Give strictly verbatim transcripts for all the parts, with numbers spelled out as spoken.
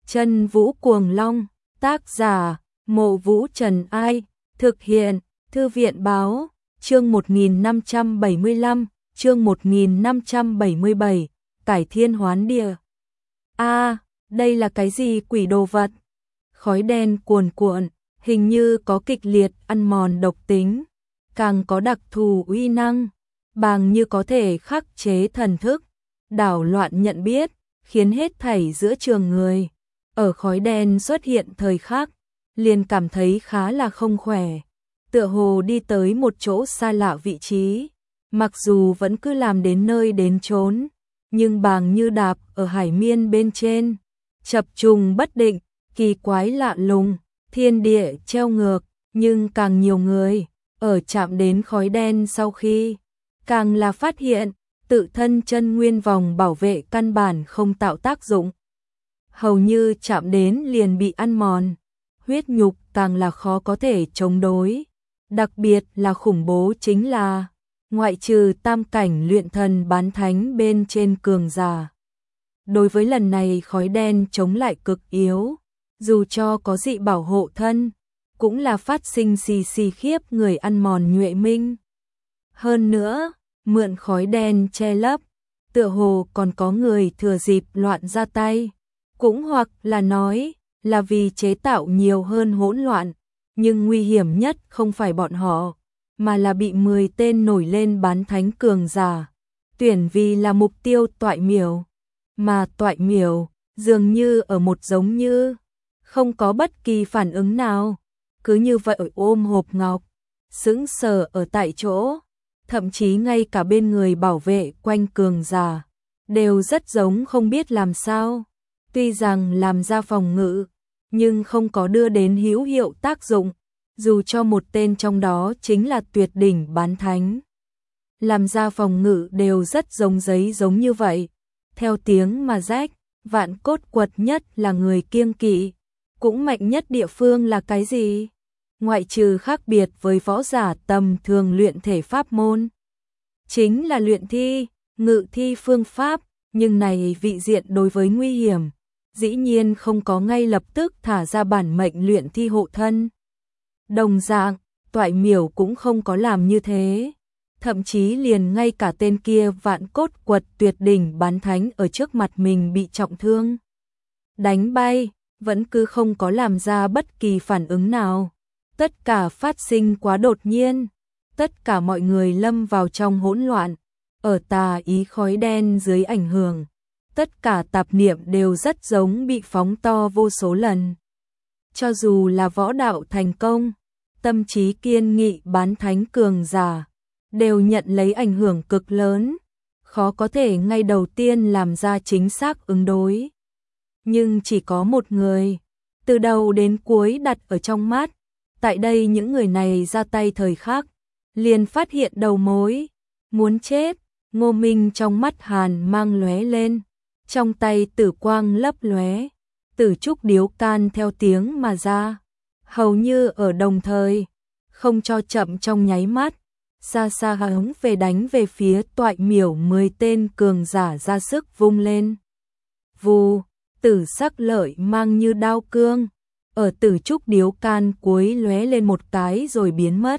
Chân Vũ Cuồng Long, tác giả, Mộ Vũ Trần Ai, thực hiện, Thư viện Báo, chương một nghìn năm trăm bảy mươi lăm, chương một nghìn năm trăm bảy mươi bảy, cải thiên hoán địa. A, đây là cái gì quỷ đồ vật? Khói đen cuồn cuộn, hình như có kịch liệt ăn mòn độc tính, càng có đặc thù uy năng, bàng như có thể khắc chế thần thức, đảo loạn nhận biết, khiến hết thảy giữa trường người ở khói đen xuất hiện thời khắc, liền cảm thấy khá là không khỏe, tựa hồ đi tới một chỗ xa lạ vị trí, mặc dù vẫn cứ làm đến nơi đến chốn, nhưng bàng như đạp ở hải miên bên trên, chập trùng bất định, kỳ quái lạ lùng, thiên địa treo ngược, nhưng càng nhiều người ở chạm đến khói đen sau khi, càng là phát hiện tự thân chân nguyên vòng bảo vệ căn bản không tạo tác dụng. Hầu như chạm đến liền bị ăn mòn, huyết nhục càng là khó có thể chống đối. Đặc biệt là khủng bố chính là, ngoại trừ tam cảnh luyện thần bán thánh bên trên cường giả. Đối với lần này khói đen chống lại cực yếu, dù cho có dị bảo hộ thân, cũng là phát sinh xì xì khiếp người ăn mòn nhuệ minh. Hơn nữa, mượn khói đen che lấp, tựa hồ còn có người thừa dịp loạn ra tay, cũng hoặc là nói là vì chế tạo nhiều hơn hỗn loạn, nhưng nguy hiểm nhất không phải bọn họ, mà là bị mười tên nổi lên bán thánh cường giả, tuyển vì là mục tiêu toại miểu, mà toại miểu dường như ở một giống như không có bất kỳ phản ứng nào, cứ như vậy ôm hộp ngọc, sững sờ ở tại chỗ. Thậm chí ngay cả bên người bảo vệ quanh cường giả đều rất giống không biết làm sao. Tuy rằng làm ra phòng ngự, nhưng không có đưa đến hữu hiệu tác dụng, dù cho một tên trong đó chính là tuyệt đỉnh bán thánh. Làm ra phòng ngự đều rất giống giấy giống như vậy, theo tiếng mà rách, vạn cốt quật nhất là người kiêng kỵ, cũng mạnh nhất địa phương là cái gì? Ngoại trừ khác biệt với võ giả tầm thường luyện thể pháp môn, chính là luyện thi, ngự thi phương pháp, nhưng này vị diện đối với nguy hiểm, dĩ nhiên không có ngay lập tức thả ra bản mệnh luyện thi hộ thân. Đồng dạng, toại miểu cũng không có làm như thế, thậm chí liền ngay cả tên kia vạn cốt quật tuyệt đỉnh bán thánh ở trước mặt mình bị trọng thương, đánh bay, vẫn cứ không có làm ra bất kỳ phản ứng nào. Tất cả phát sinh quá đột nhiên, tất cả mọi người lâm vào trong hỗn loạn, ở tà ý khói đen dưới ảnh hưởng, tất cả tạp niệm đều rất giống bị phóng to vô số lần. Cho dù là võ đạo thành công, tâm trí kiên nghị bán thánh cường giả, đều nhận lấy ảnh hưởng cực lớn, khó có thể ngay đầu tiên làm ra chính xác ứng đối. Nhưng chỉ có một người, từ đầu đến cuối đặt ở trong mắt. Tại đây những người này ra tay thời khắc, liền phát hiện đầu mối, muốn chết, Ngô Minh trong mắt hàn mang lóe lên, trong tay tử quang lấp lóe, tử trúc điếu can theo tiếng mà ra, hầu như ở đồng thời, không cho chậm trong nháy mắt, xa xa hướng về đánh về phía toại miểu mười tên cường giả ra sức vung lên. Vù, tử sắc lợi mang như đao cương. Ở tử trúc điếu can cuối lóe lên một cái rồi biến mất.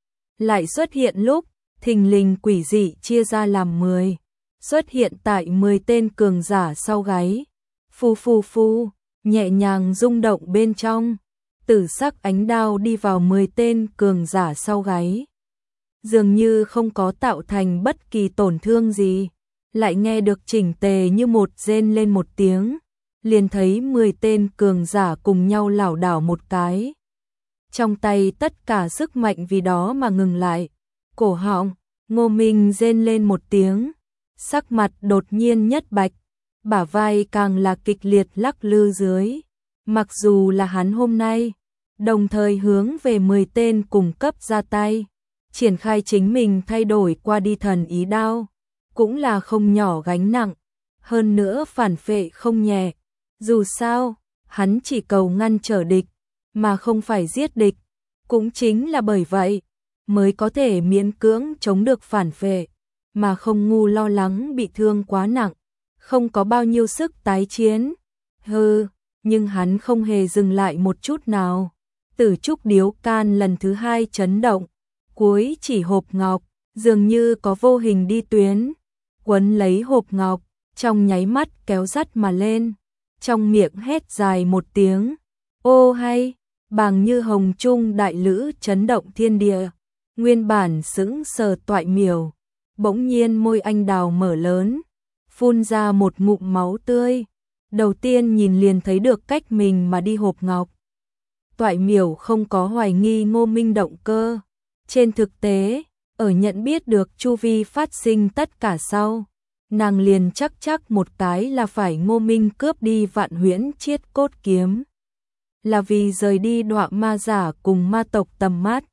Lại xuất hiện lúc, thình lình quỷ dị chia ra làm mười, xuất hiện tại mười tên cường giả sau gáy. Phu phu phu, nhẹ nhàng rung động bên trong, tử sắc ánh đao đi vào mười tên cường giả sau gáy. Dường như không có tạo thành bất kỳ tổn thương gì, lại nghe được chỉnh tề như một rên lên một tiếng. Liền thấy mười tên cường giả cùng nhau lảo đảo một cái. Trong tay tất cả sức mạnh vì đó mà ngừng lại. Cổ họng, Ngô Minh rên lên một tiếng, sắc mặt đột nhiên nhất bạch, bả vai càng là kịch liệt lắc lư dưới. Mặc dù là hắn hôm nay, đồng thời hướng về mười tên cùng cấp ra tay, triển khai chính mình thay đổi qua đi thần ý đao, cũng là không nhỏ gánh nặng, hơn nữa phản phệ không nhẹ. Dù sao, hắn chỉ cầu ngăn trở địch, mà không phải giết địch. Cũng chính là bởi vậy, mới có thể miễn cưỡng chống được phản phệ, mà không ngu lo lắng bị thương quá nặng, không có bao nhiêu sức tái chiến. Hừ, nhưng hắn không hề dừng lại một chút nào. Tử trúc điếu can lần thứ hai chấn động, cuối chỉ hộp ngọc, dường như có vô hình đi tuyến, quấn lấy hộp ngọc, trong nháy mắt kéo dắt mà lên, trong miệng hét dài một tiếng, ô hay, bàng như hồng trung đại lữ chấn động thiên địa, nguyên bản sững sờ Toại Miểu, bỗng nhiên môi anh đào mở lớn, phun ra một ngụm máu tươi, đầu tiên nhìn liền thấy được cách mình mà đi hộp ngọc. Toại Miểu không có hoài nghi Ngô Minh động cơ, trên thực tế, ở nhận biết được chu vi phát sinh tất cả sau, nàng liền chắc chắc một cái là phải Ngô Minh cướp đi Vạn Huyễn Chiết Cốt Kiếm, là vì rời đi Đọa Ma giả cùng ma tộc tầm mắt.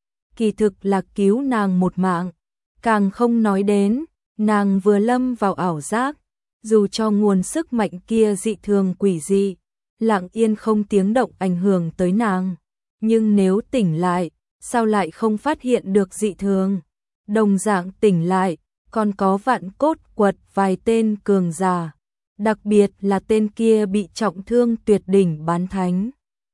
Kỳ thực là cứu nàng một mạng, càng không nói đến, nàng vừa lâm vào ảo giác, dù cho nguồn sức mạnh kia dị thường quỷ dị, lặng yên không tiếng động ảnh hưởng tới nàng, nhưng nếu tỉnh lại, sao lại không phát hiện được dị thường? Đồng dạng tỉnh lại, còn có Vạn Cốt quật vài tên cường giả, đặc biệt là tên kia bị trọng thương tuyệt đỉnh bán thánh.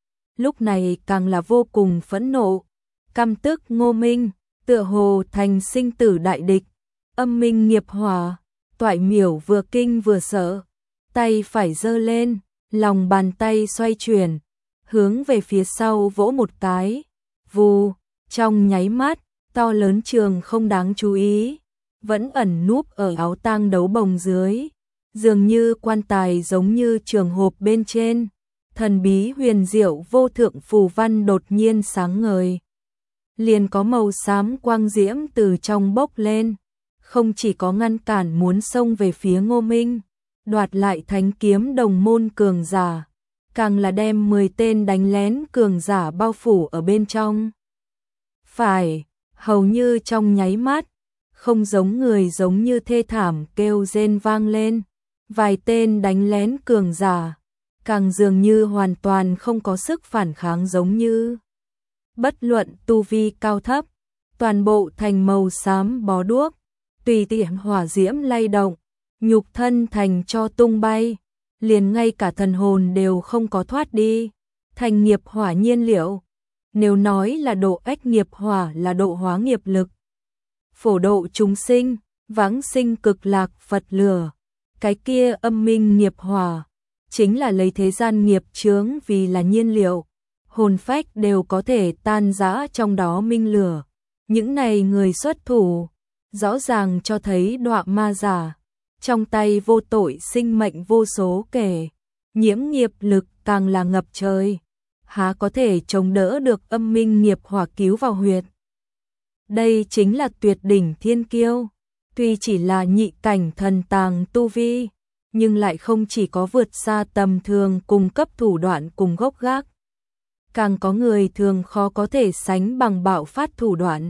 Lúc này càng là vô cùng phẫn nộ, căm tức Ngô Minh, tựa hồ thành sinh tử đại địch, âm minh nghiệp hỏa. Toại Miểu vừa kinh vừa sợ, tay phải giơ lên, lòng bàn tay xoay chuyển, hướng về phía sau vỗ một cái, vù, trong nháy mắt, to lớn trường không đáng chú ý, vẫn ẩn núp ở áo tang đấu bồng dưới, dường như quan tài giống như trường hộp bên trên, thần bí huyền diệu vô thượng phù văn đột nhiên sáng ngời, liền có màu xám quang diễm từ trong bốc lên. Không chỉ có ngăn cản muốn xông về phía Ngô Minh, đoạt lại thánh kiếm đồng môn cường giả, càng là đem mười tên đánh lén cường giả bao phủ ở bên trong. Phải, hầu như trong nháy mắt, không giống người giống như thê thảm kêu rên vang lên, vài tên đánh lén cường giả, càng dường như hoàn toàn không có sức phản kháng giống như. Bất luận tu vi cao thấp, toàn bộ thành màu xám bó đuốc, tùy tiện hỏa diễm lay động, nhục thân thành cho tung bay, liền ngay cả thần hồn đều không có thoát đi, thành nghiệp hỏa nhiên liệu. Nếu nói là độ ách nghiệp hỏa là độ hóa nghiệp lực, phổ độ chúng sinh, vãng sinh cực lạc Phật lửa, cái kia âm minh nghiệp hỏa, chính là lấy thế gian nghiệp chướng vì là nhiên liệu, hồn phách đều có thể tan rã trong đó minh lửa. Những này người xuất thủ, rõ ràng cho thấy Đọa Ma giả, trong tay vô tội sinh mệnh vô số kể, nhiễm nghiệp lực càng là ngập trời, há có thể chống đỡ được âm minh nghiệp hỏa cứu vào huyệt. Đây chính là tuyệt đỉnh thiên kiêu, tuy chỉ là nhị cảnh thần tàng tu vi, nhưng lại không chỉ có vượt xa tầm thường cùng cấp thủ đoạn cùng gốc gác, càng có người thường khó có thể sánh bằng bạo phát thủ đoạn.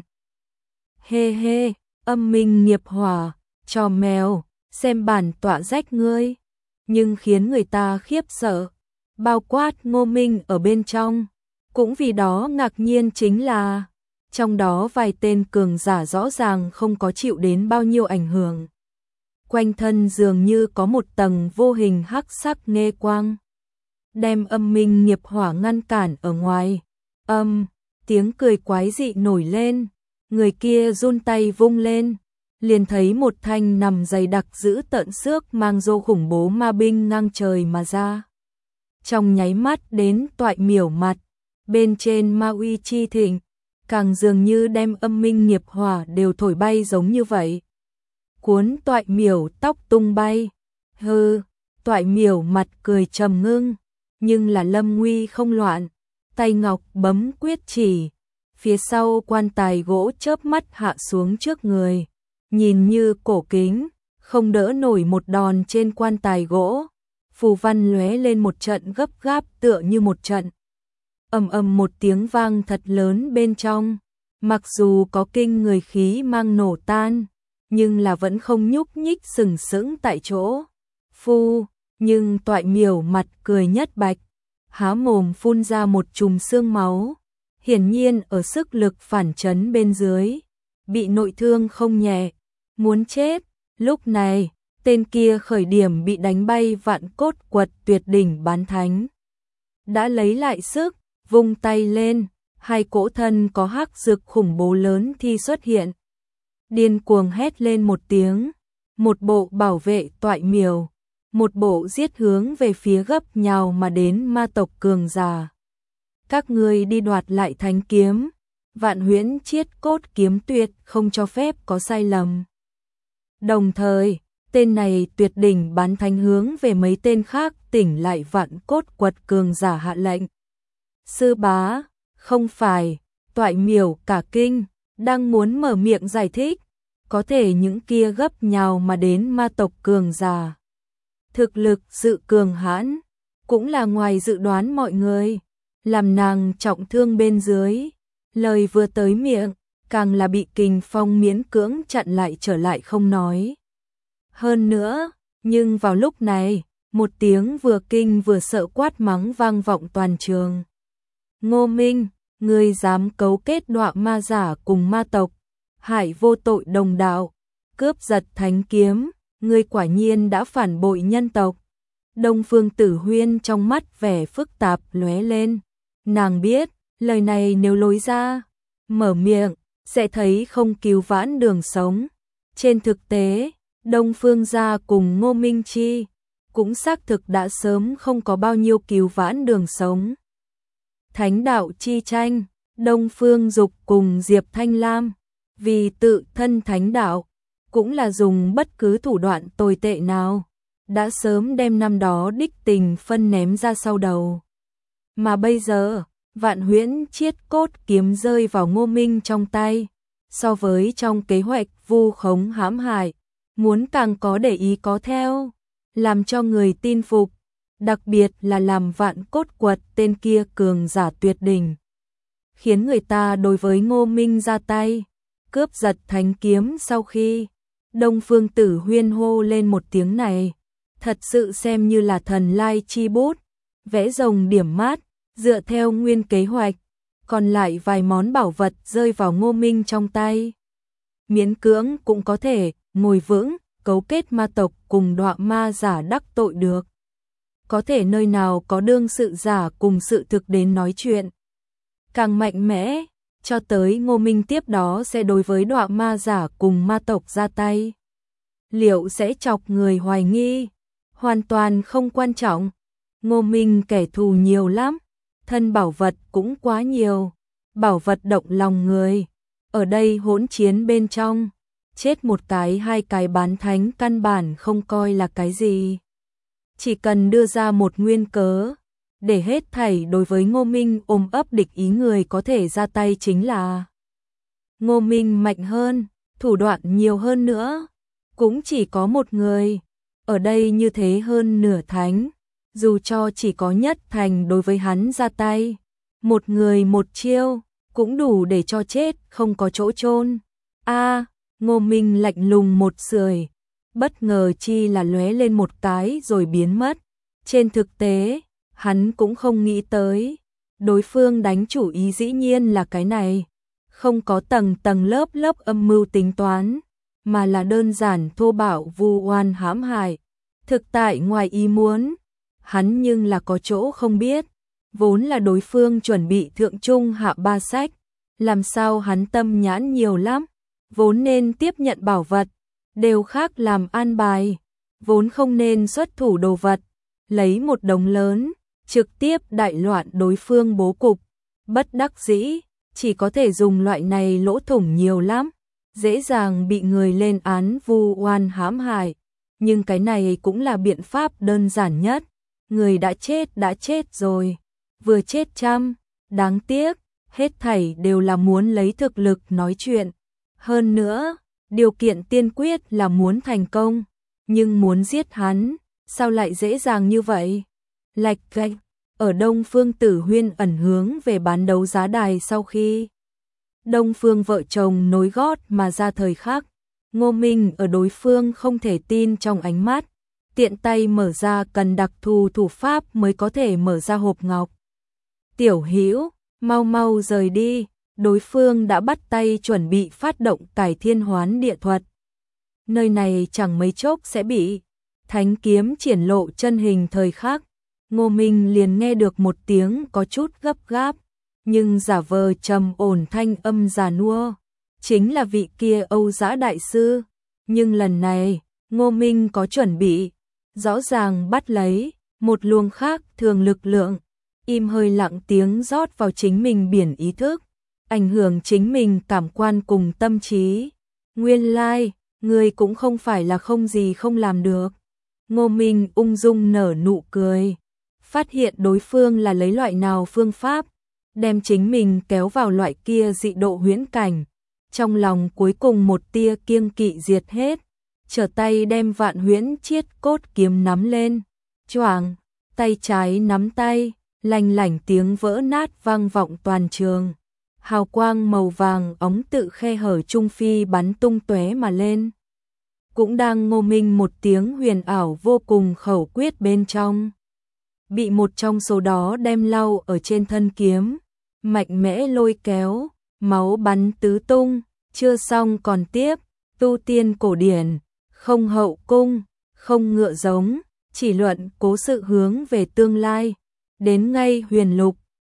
Hê hê, âm minh nghiệp hỏa, trò mèo, xem bản tọa rách ngươi, nhưng khiến người ta khiếp sợ, bao quát Ngô Minh ở bên trong, cũng vì đó ngạc nhiên chính là, trong đó vài tên cường giả rõ ràng không có chịu đến bao nhiêu ảnh hưởng. Quanh thân dường như có một tầng vô hình hắc sắc nghe quang, đem âm minh nghiệp hỏa ngăn cản ở ngoài. Âm, tiếng cười quái dị nổi lên, người kia run tay vung lên, liền thấy một thanh nằm dày đặc giữ tợn xước mang rô khủng bố ma binh ngang trời mà ra. Trong nháy mắt đến Toại Miểu mặt, bên trên ma uy chi thịnh, càng dường như đem âm minh nghiệp hỏa đều thổi bay giống như vậy. Cuốn Toại Miểu tóc tung bay, hừ, Toại Miểu mặt cười trầm ngưng, nhưng là lâm nguy không loạn, tay ngọc bấm quyết chỉ, phía sau quan tài gỗ chớp mắt hạ xuống trước người, nhìn như cổ kính, không đỡ nổi một đòn trên quan tài gỗ, phù văn lóe lên một trận gấp gáp tựa như một trận. Ầm ầm một tiếng vang thật lớn bên trong, mặc dù có kinh người khí mang nổ tan, nhưng là vẫn không nhúc nhích sừng sững tại chỗ. Phu, nhưng Toại Miểu mặt cười nhất bạch, há mồm phun ra một chùm xương máu, hiển nhiên ở sức lực phản chấn bên dưới, bị nội thương không nhẹ, muốn chết. Lúc này, tên kia khởi điểm bị đánh bay Vạn Cốt quật tuyệt đỉnh bán thánh, đã lấy lại sức, vung tay lên, hai cỗ thân có hắc dược khủng bố lớn thi xuất hiện. Điên cuồng hét lên một tiếng, một bộ bảo vệ toại miều, một bộ giết hướng về phía gấp nhào mà đến ma tộc cường giả. Các ngươi đi đoạt lại thánh kiếm, Vạn Huyễn Chiết Cốt kiếm tuyệt không cho phép có sai lầm. Đồng thời, tên này tuyệt đỉnh bán thánh hướng về mấy tên khác tỉnh lại Vạn Cốt Quật cường giả hạ lệnh. Sư bá, không phải, toại miểu cả kinh, đang muốn mở miệng giải thích, có thể những kia gấp nhào mà đến ma tộc cường giả. Thực lực sự cường hãn, cũng là ngoài dự đoán mọi người, làm nàng trọng thương bên dưới, lời vừa tới miệng, càng là bị kình phong miễn cưỡng chặn lại trở lại không nói. Hơn nữa, nhưng vào lúc này, một tiếng vừa kinh vừa sợ quát mắng vang vọng toàn trường. Ngô Minh, ngươi dám cấu kết đọa ma giả cùng ma tộc, hại vô tội đồng đạo, cướp giật thánh kiếm, ngươi quả nhiên đã phản bội nhân tộc. Đông Phương Tử Huyên trong mắt vẻ phức tạp lóe lên, nàng biết, lời này nếu lối ra, mở miệng, sẽ thấy không cứu vãn đường sống. Trên thực tế, Đông Phương gia cùng Ngô Minh Chi cũng xác thực đã sớm không có bao nhiêu cứu vãn đường sống. Thánh đạo chi tranh, Đông Phương Dục cùng Diệp Thanh Lam, vì tự thân thánh đạo, cũng là dùng bất cứ thủ đoạn tồi tệ nào, đã sớm đem năm đó đích tình phân ném ra sau đầu. Mà bây giờ, Vạn Huyễn Chiết Cốt kiếm rơi vào Ngô Minh trong tay, so với trong kế hoạch vu khống hãm hại, muốn càng có để ý có theo, làm cho người tin phục, đặc biệt là làm Vạn Cốt Quật tên kia cường giả tuyệt đỉnh, khiến người ta đối với Ngô Minh ra tay, cướp giật thánh kiếm. Sau khi Đông Phương Tử Huyên hô lên một tiếng này, thật sự xem như là thần lai chi bút, vẽ rồng điểm mát, dựa theo nguyên kế hoạch, còn lại vài món bảo vật rơi vào Ngô Minh trong tay. Miễn cưỡng cũng có thể ngồi vững, cấu kết ma tộc cùng đọa ma giả đắc tội được. Có thể nơi nào có đương sự giả cùng sự thực đến nói chuyện. Càng mạnh mẽ, cho tới Ngô Minh tiếp đó sẽ đối với đọa ma giả cùng ma tộc ra tay. Liệu sẽ chọc người hoài nghi? Hoàn toàn không quan trọng. Ngô Minh kẻ thù nhiều lắm, thân bảo vật cũng quá nhiều, bảo vật động lòng người. Ở đây hỗn chiến bên trong, chết một cái hai cái bán thánh căn bản không coi là cái gì. Chỉ cần đưa ra một nguyên cớ, để hết thảy đối với Ngô Minh ôm ấp địch ý người có thể ra tay chính là Ngô Minh mạnh hơn, thủ đoạn nhiều hơn nữa, cũng chỉ có một người. Ở đây như thế hơn nửa thánh, dù cho chỉ có nhất thành đối với hắn ra tay, một người một chiêu, cũng đủ để cho chết không có chỗ chôn. A, Ngô Minh lạnh lùng một sưởi, bất ngờ chi là lóe lên một cái rồi biến mất. Trên thực tế, hắn cũng không nghĩ tới, đối phương đánh chủ ý dĩ nhiên là cái này, không có tầng tầng lớp lớp âm mưu tính toán, mà là đơn giản thô bạo vu oan hãm hại. Thực tại ngoài ý muốn, hắn nhưng là có chỗ không biết, vốn là đối phương chuẩn bị thượng trung hạ ba sách, làm sao hắn tâm nhãn nhiều lắm, vốn nên tiếp nhận bảo vật, đều khác làm an bài, vốn không nên xuất thủ đồ vật, lấy một đống lớn, trực tiếp đại loạn đối phương bố cục, bất đắc dĩ, chỉ có thể dùng loại này lỗ thủng nhiều lắm, dễ dàng bị người lên án vu oan hãm hại, nhưng cái này cũng là biện pháp đơn giản nhất, người đã chết đã chết rồi, vừa chết trăm, đáng tiếc, hết thảy đều là muốn lấy thực lực nói chuyện, hơn nữa, điều kiện tiên quyết là muốn thành công, nhưng muốn giết hắn, sao lại dễ dàng như vậy? Lạch cạch, ở Đông Phương Tử Huyên ẩn hướng về bán đấu giá đài sau khi Đông Phương vợ chồng nối gót mà ra thời khắc, Ngô Minh ở đối phương không thể tin trong ánh mắt, tiện tay mở ra cần đặc thù thủ pháp mới có thể mở ra hộp ngọc. Tiểu Hữu, mau mau rời đi, đối phương đã bắt tay chuẩn bị phát động cải thiên hoán địa thuật. Nơi này chẳng mấy chốc sẽ bị thánh kiếm triển lộ chân hình thời khắc, Ngô Minh liền nghe được một tiếng có chút gấp gáp, nhưng giả vờ trầm ổn thanh âm già nua, chính là vị kia Âu Dã đại sư, nhưng lần này, Ngô Minh có chuẩn bị, rõ ràng bắt lấy một luồng khác thường lực lượng, im hơi lặng tiếng rót vào chính mình biển ý thức, ảnh hưởng chính mình cảm quan cùng tâm trí. Nguyên lai, like, người cũng không phải là không gì không làm được. Ngô Minh ung dung nở nụ cười, phát hiện đối phương là lấy loại nào phương pháp, đem chính mình kéo vào loại kia dị độ huyễn cảnh. Trong lòng cuối cùng một tia kiêng kỵ diệt hết, trở tay đem Vạn Huyễn Chiết Cốt kiếm nắm lên, choàng, tay trái nắm tay, lanh lảnh tiếng vỡ nát vang vọng toàn trường. Hào quang màu vàng óng tự khe hở trung phi bắn tung tóe mà lên. Cũng đang Ngô Minh một tiếng huyền ảo vô cùng khẩu quyết bên trong, bị một trong số đó đem lau ở trên thân kiếm, mạnh mẽ lôi kéo, máu bắn tứ tung, chưa xong còn tiếp, tu tiên cổ điển, không hậu cung, không ngựa giống, chỉ luận cố sự hướng về tương lai, đến ngay huyền lục.